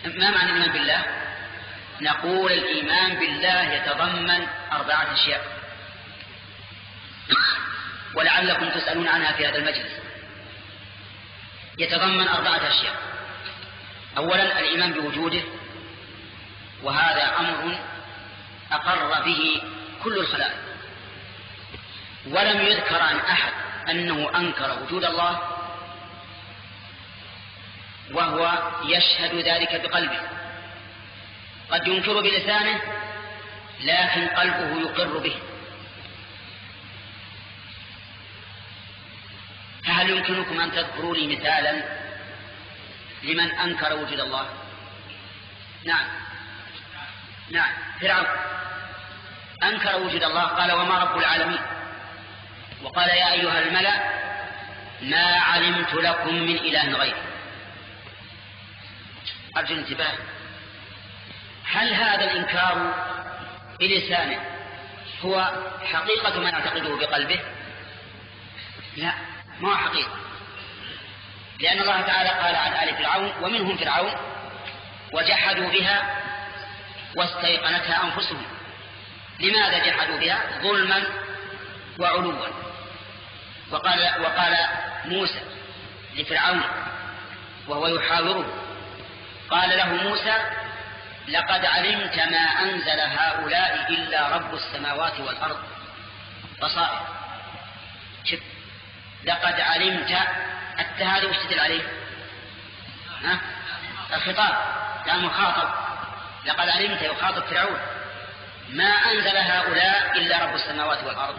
ما معنى الإيمان بالله؟ نقول الإيمان بالله يتضمن 4 أشياء، ولعلكم تسألون عنها في هذا المجلس. يتضمن 4 أشياء. أولا الإيمان بوجوده، وهذا أمر أقر به كل الخلائق، ولم يذكر عن أحد أنه أنكر وجود الله وهو يشهد ذلك بقلبه. قد ينكر بلسانه لكن قلبه يقر به. فهل يمكنكم أن تذكروا لي مثالا لمن أنكر وجود الله؟ نعم فرعون أنكر وجود الله، قال وما رب العالمين، وقال يا أيها الملأ ما علمت لكم من إله غيري. أرجو الانتباه، هل هذا الإنكار بلسانه هو حقيقة ما يعتقده بقلبه؟ لا، ما هو حقيقة، لأن الله تعالى قال عن آل فرعون ومنهم فرعون وجحدوا بها واستيقنتها أنفسهم. لماذا جحدوا بها؟ ظلما وعلوا. وقال موسى لفرعون وهو يحاوره، قال له موسى لقد علمت ما أنزل هؤلاء إلا رب السماوات والأرض بصائر. شوف، لقد علمت، التهادي وش تدل عليه؟ الخطاب، كان مخاطب. لقد علمت يخاطب فرعون ما أنزل هؤلاء إلا رب السماوات والأرض.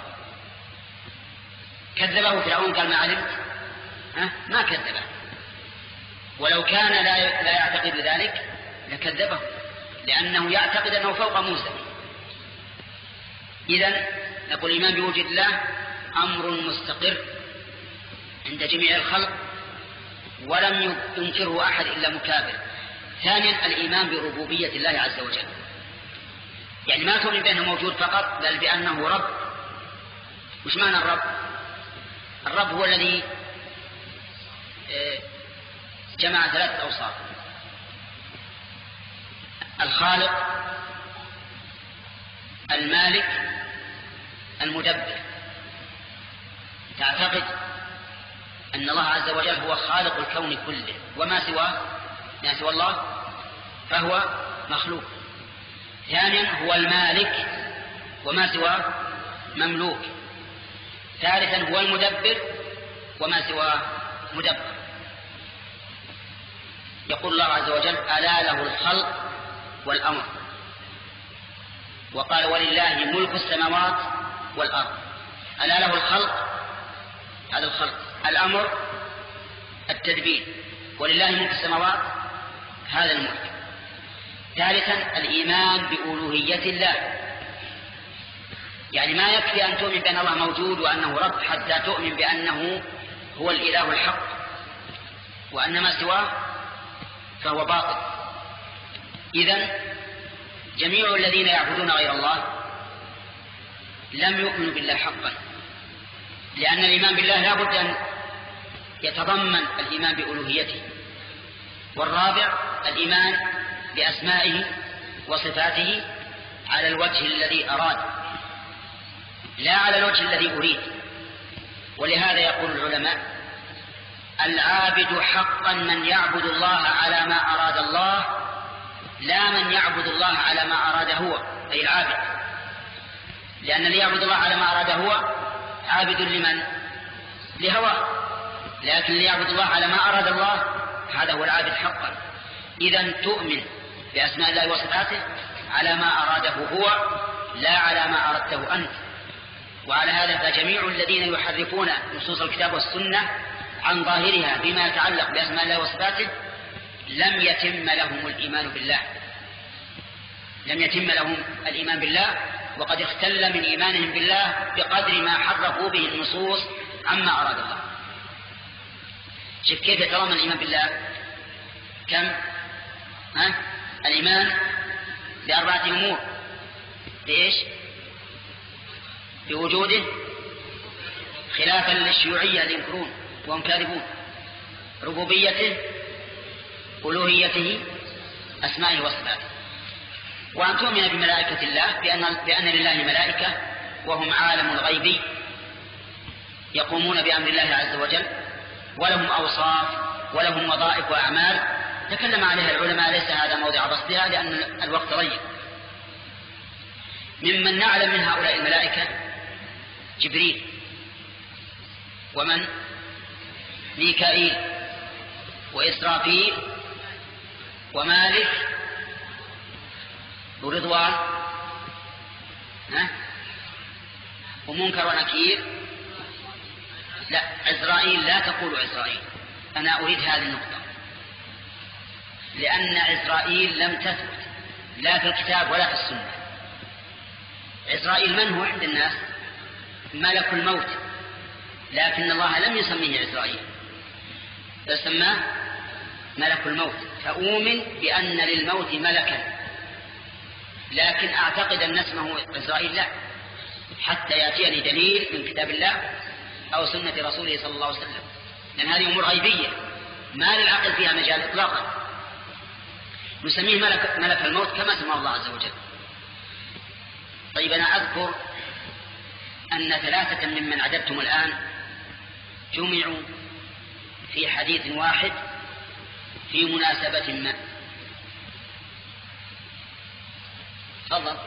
كذبه فرعون قال ما علمت؟ ما كذبه، ولو كان لا يعتقد ذلك لكذبه، لأنه يعتقد أنه فوق موسى. إذن نقول الإيمان بوجود الله أمر مستقر عند جميع الخلق ولم ينكره أحد إلا مكابر. ثانيا الإيمان بربوبية الله عز وجل، يعني ما تؤمن بأنه موجود فقط، بل بأنه رب. وش معنى الرب؟ الرب هو الذي جمع 3 أوصاف: الخالق، المالك، المدبر. تعتقد أن الله عز وجل هو خالق الكون كله، وما سواه ما سوى الله فهو مخلوق. ثانيا هو المالك، وما سواه مملوك. ثالثا هو المدبر، وما سواه مدبر. يقول الله عز وجل ألا له الخلق والأمر، وقال ولله ملك السماوات والأرض. ألا له الخلق، هذا الخلق، الأمر التدبير، ولله ملك السماوات، هذا الملك. ثالثا الإيمان بألوهية الله، يعني ما يكفي أن تؤمن بأن الله موجود وأنه رب حتى تؤمن بأنه هو الإله الحق، وأن ما سواه فهو باطل. إذن جميع الذين يعبدون غير الله لم يؤمنوا بالله حقا، لأن الإيمان بالله لا بد أن يتضمن الإيمان بألوهيته. والرابع الإيمان بأسمائه وصفاته على الوجه الذي أراد، لا على الوجه الذي أريد. ولهذا يقول العلماء العابد حقا من يعبد الله على ما أراد الله، لا من يعبد الله على ما أراد هو، أي العابد. لأن اللي يعبد الله على ما أراد هو عابد لمن؟ لهواه. لكن اللي يعبد الله على ما أراد الله هذا هو العابد حقا. إذن تؤمن بأسماء الله وصفاته على ما أراده هو، لا على ما أردته أنت. وعلى هذا فجميع الذين يحرفون نصوص الكتاب والسنة عن ظاهرها بما يتعلق بأسماء الله وصفاته لم يتم لهم الإيمان بالله، لم يتم لهم الإيمان بالله، وقد اختل من إيمانهم بالله بقدر ما حرفوا به النصوص عما أراد الله. شوف كيف يتضمن الإيمان بالله كم؟ الإيمان ب4 أمور: بإيش؟ بوجوده، خلافا للشيوعية اللي ينكرون وهم كاذبون. ربوبيته، ألوهيته، أسمائه وصفاته. وأن تؤمن بملائكة الله بأن لله ملائكة وهم عالم الغيب يقومون بأمر الله عز وجل، ولهم أوصاف ولهم وظائف وأعمال تكلم عليها العلماء، ليس هذا موضع بسطها لأن الوقت ضيق. ممن نعلم من هؤلاء الملائكة جبريل، ومن ميكائيل، وإسرافيل، ومالك، ورضوان، ومنكر ونكير. لا، عزرائيل لا تقول عزرائيل، أنا أريد هذه النقطة، لأن عزرائيل لم تثبت لا في الكتاب ولا في السنة. عزرائيل من هو عند الناس؟ ملك الموت، لكن الله لم يسميه عزرائيل بل سماه ملك الموت. فأؤمن بأن للموت ملكا، لكن أعتقد أن اسمه عزرائيل لا، حتى يأتيني دليل من كتاب الله أو سنة رسوله صلى الله عليه وسلم، لأن هذه أمور غيبية ما للعقل فيها مجال إطلاقا. نسميه ملك الموت كما سماه الله عز وجل. طيب، أنا أذكر أن 3 ممن عددتم الآن جمعوا في حديث واحد في مناسبة ما. تفضل.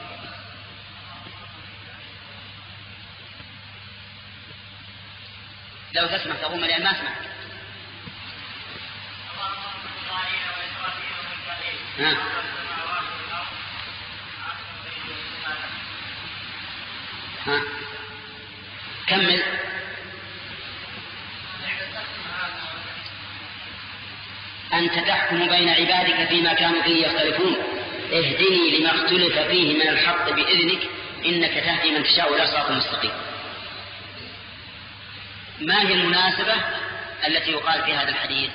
لو تسمح تقوم، لأن ما أسمع. كمل. أنت تحكم بين عبادك فيما كانوا فيه يختلفون، اهدني لما اختلف فيه من الحق بإذنك إنك تهدي من تشاء إلى صراط مستقيم. ما هي المناسبة التي يقال في هذا الحديث؟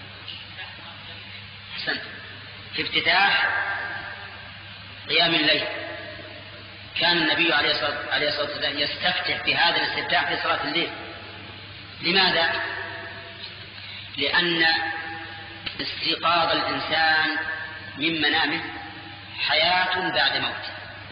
حسن. في افتتاح قيام الليل كان النبي عليه الصلاة والسلام يستفتح بهذا الاستفتاح في صلاة الليل. لماذا؟ لأن استيقاظ الإنسان من منامه حياة بعد موت،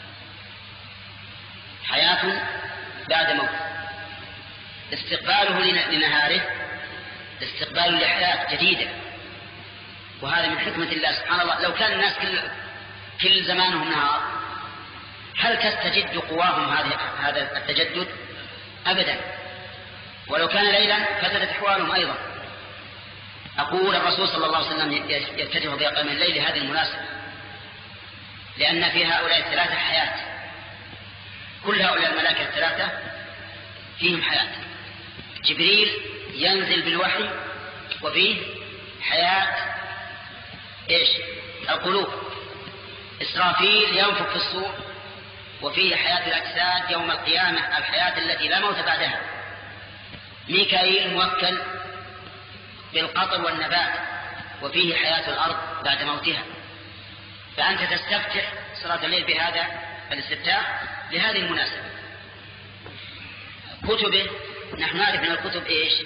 حياة بعد موت. استقباله لنهاره استقبال لحياة جديدة، وهذا من حكمة الله سبحان الله. لو كان الناس كل زمانهم نهار، هل تستجد قواهم هذا التجدد؟ أبدا. ولو كان ليلا فسدت أحوالهم أيضا. أقول الرسول صلى الله عليه وسلم يفتتح بقيام الليل لهذه المناسبة، لأن في هؤلاء 3 حياة. كل هؤلاء الملائكة 3 فيهم حياة. جبريل ينزل بالوحي وفيه حياة القلوب. إسرافيل ينفخ في الصور وفيه حياة الأجساد يوم القيامة، الحياة التي لا موت بعدها. ميكائيل موكل بالقطر والنبات وفيه حياة الأرض بعد موتها. فأنت تستفتح صلاة الليل بهذا الاستفتاح لهذه المناسبة. كتبه نحن نعرف من الكتب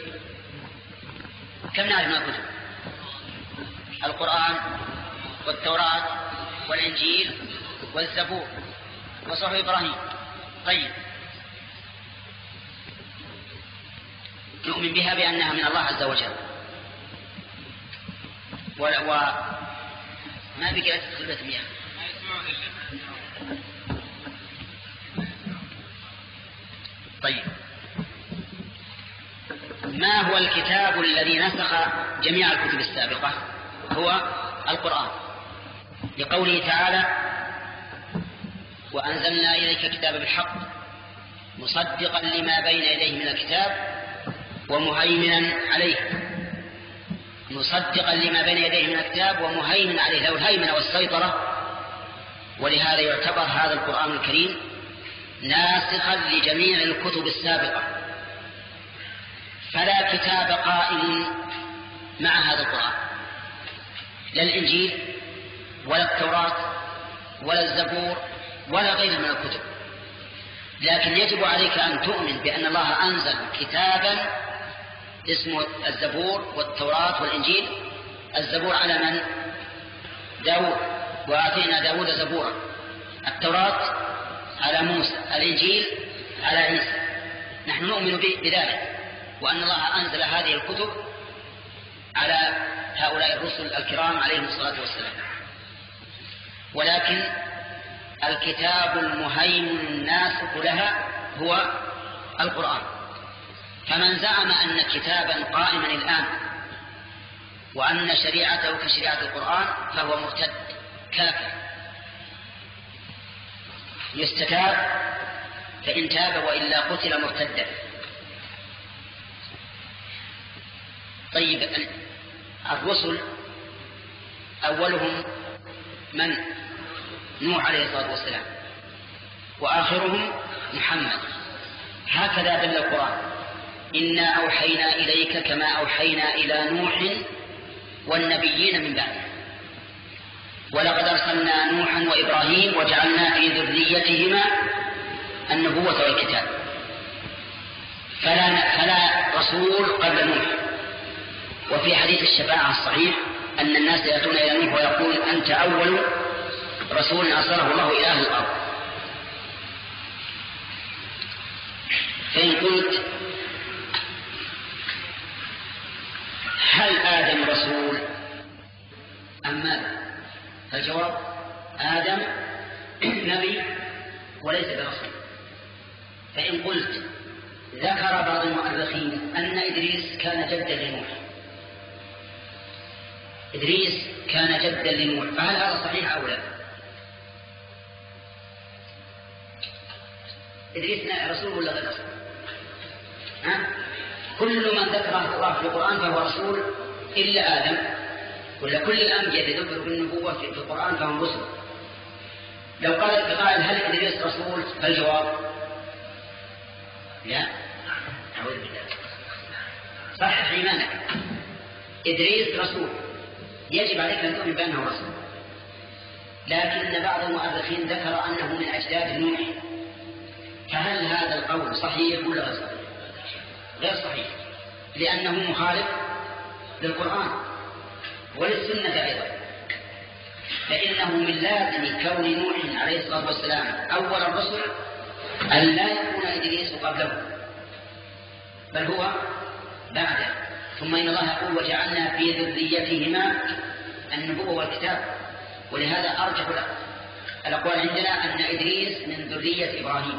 كم نعرف من الكتب؟ القرآن والتوراة والإنجيل والزبور وصحف إبراهيم. طيب، نؤمن بها بأنها من الله عز وجل، ما بقيت تخلبة مياه. طيب، ما هو الكتاب الذي نسخ جميع الكتب السابقة؟ هو القرآن، لقوله تعالى: وأنزلنا إليك كتابا بالحق مصدقا لما بين يديه من الكتاب ومهيمنا عليه. مصدقا لما بين يديه من الكتاب ومهيمنا عليه، له الهيمنة والسيطرة. ولهذا يعتبر هذا القرآن الكريم ناسخا لجميع الكتب السابقة، فلا كتاب قائم مع هذا القرآن، لا الإنجيل ولا التوراة ولا الزبور ولا غير من الكتب. لكن يجب عليك أن تؤمن بأن الله أنزل كتابا اسمه الزبور والتوراة والإنجيل. الزبور على من؟ داود وآتينا داود زبورا. التوراة على موسى، الإنجيل على عيسى. نحن نؤمن بذلك، وأن الله أنزل هذه الكتب على هؤلاء الرسل الكرام عليهم الصلاة والسلام. ولكن الكتاب المهيمن الناسخ لها هو القرآن. فمن زعم أن كتابا قائما الآن وأن شريعته كشريعة القرآن فهو مرتد كافر، يستتاب فإن تاب وإلا قتل مرتدا. طيب، الرسل أولهم من؟ نوح عليه الصلاة والسلام، وآخرهم محمد. هكذا دل القرآن: إنا أوحينا إليك كما أوحينا إلى نوح والنبيين من بعده، ولقد أرسلنا نوحا وإبراهيم وجعلنا في ذريتهما النبوة والكتاب. فلا رسول قبل نوح. وفي حديث الشفاعة الصحيح أن الناس يأتون إلى نوح ويقول: أنت أول رسول أرسله الله إلى أهل الأرض. فإن قلت: هل آدم رسول أم ماذا؟ فالجواب: آدم نبي وليس برسول. فإن قلت: ذكر بعض المؤرخين أن إدريس كان جدا لنوح، إدريس كان جدا لنوح، فهل هذا صحيح أو لا؟ إدريس رسول ولا غير رسول؟ كل من ذكره الله في القرآن فهو رسول إلا آدم، ولا كل الأنبياء يذكروا بالنبوة في القرآن فهم رسل. لو قال قائل: هل إدريس رسول؟ فالجواب: لا. أعوذ بالله. صحح إيمانك. إدريس رسول، يجب عليك أن تؤمن بأنه رسول، لكن بعض المؤرخين ذكر أنه من أجداد نوح. فهل هذا القول صحيح ولا غير صحيح؟ غير صحيح، لأنه مخالف للقرآن وللسنة أيضا. فإنه من لازم كون نوح عليه الصلاة والسلام أول الرسل أن لا يكون إدريس قبله، بل هو بعده. ثم إن الله يقول: وجعلنا في ذريتهما النبوة والكتاب. ولهذا أرجح الأقوال عندنا أن إدريس من ذرية إبراهيم،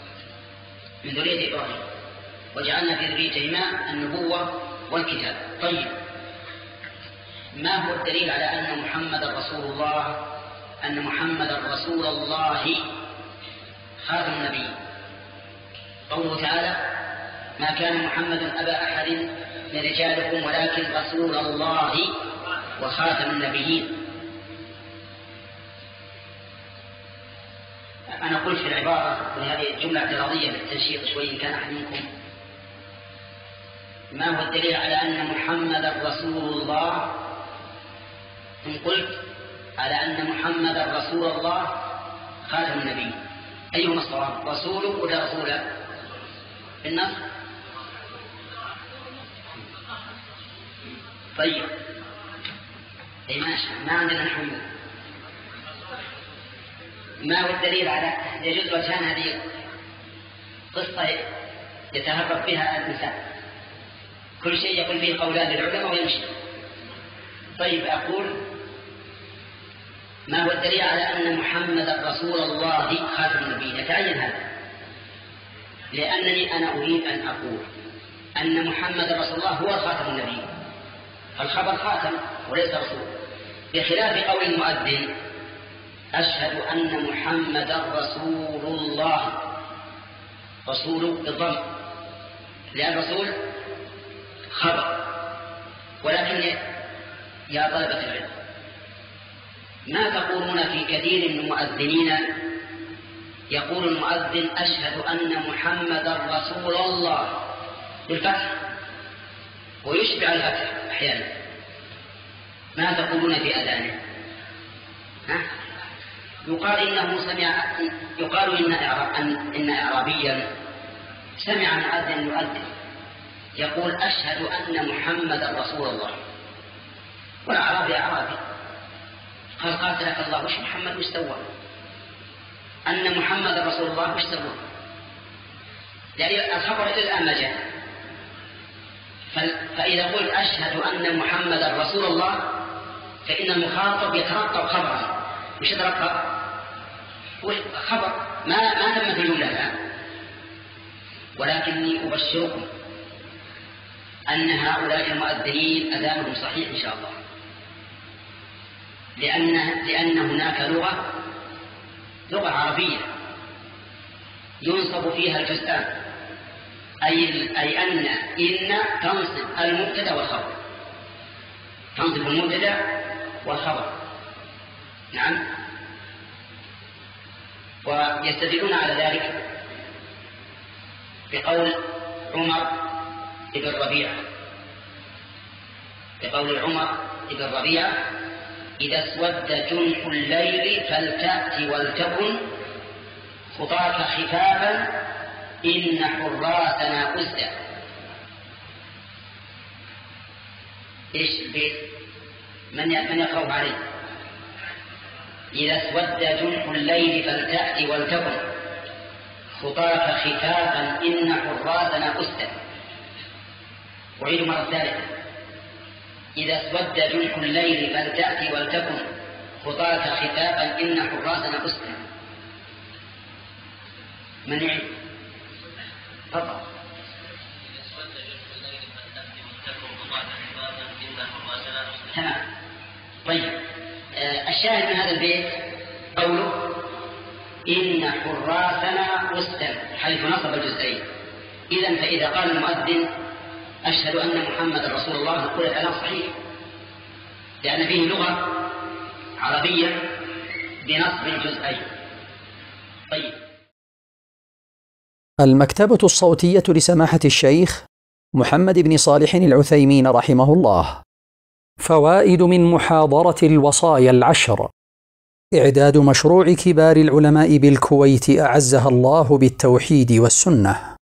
وجعلنا في ذريتهما النبوة والكتاب. طيب، ما هو الدليل على أن محمد رسول الله، أن محمد رسول الله خاتم النبي؟ قوله تعالى: ما كان محمد أبا أحد من رجالكم ولكن رسول الله وخاتم النبيين. أنا قلت في العبارة، وهذه جملة اعتراضية بالتنشيط شوي إن كان أحد منكم: ما هو الدليل على أن محمد رسول الله؟ إن قلت على أن محمد رسول الله خاتم النبي، أيهما الصواب؟ رسوله ولا رسوله؟ بالنص. طيب، أي ماشي، ما عندنا نحو. ما هو الدليل على يجوز وجهان هذه قصة يتهرب بها الإنسان، كل شيء يقول فيه قولان للعلماء ويمشي. طيب، أقول: ما هو الدليل على أن محمد رسول الله خاتم النبيين؟ يتعين هذا، لأنني أنا أريد أن أقول أن محمد رسول الله هو خاتم النبيين، فالخبر خاتم وليس رسول، بخلاف قول المؤذن: أشهد أن محمد رسول الله. رسول بالضم، لأن رسول خبر. ولكن يا طلبة العلم، ما تقولون في كثير من المؤذنين يقول المؤذن: أشهد أن محمد رسول الله بالفتح، ويشبع الفتح أحيانا. ما تقولون في أذانه؟ يقال إن أعرابيا سمع مؤذن يؤذن يقول: أشهد أن محمد رسول الله، والأعرابي أعرابي قال قاتلك الله، وش محمد وش سوى؟ أن محمد رسول الله وش سوى؟ يعني الخبر إلى الآن ما جاء. فإذا قلت أشهد أن محمد رسول الله فإن المخاطب يترقب خبرا. وش يترقب؟ خبر ما تم في الجملة الآن. ولكني أبشركم أن هؤلاء المؤذنين أذانهم صحيح إن شاء الله، لأن هناك لغة عربية ينصب فيها الجزئان، أي أن تنصب المبتدأ والخبر، تنصب المبتدأ والخبر. نعم. ويستدلون على ذلك بقول عمر بن ربيعة إذا اسود جنح الليل فلتأت ولتكن خطاك خفافا إن حراسنا أسدى. إيش البيت؟ من يقرأ عليه؟ إذا اسود جنح الليل فلتأت ولتكن خطاك خفافا إن حراسنا أسدى. أعيد مرة ثالثة. إذا اسود جنح الليل فلتأت ولتكن خطاك خفافا إن حراسنا أسدى. من يعيد؟ تفضل. تمام. طيب، الشاهد من هذا البيت قوله إن حراسنا أسدى حيث نصب الجزئين. إذن فإذا قال المؤذن أشهد أن محمد رسول الله نقول الآن صحيح، لأن فيه لغة عربية بنصب الجزئين. طيب. المكتبة الصوتية لسماحة الشيخ محمد بن صالح العثيمين رحمه الله. فوائد من محاضرة الوصايا العشر. إعداد مشروع كبار العلماء بالكويت أعزها الله بالتوحيد والسنة.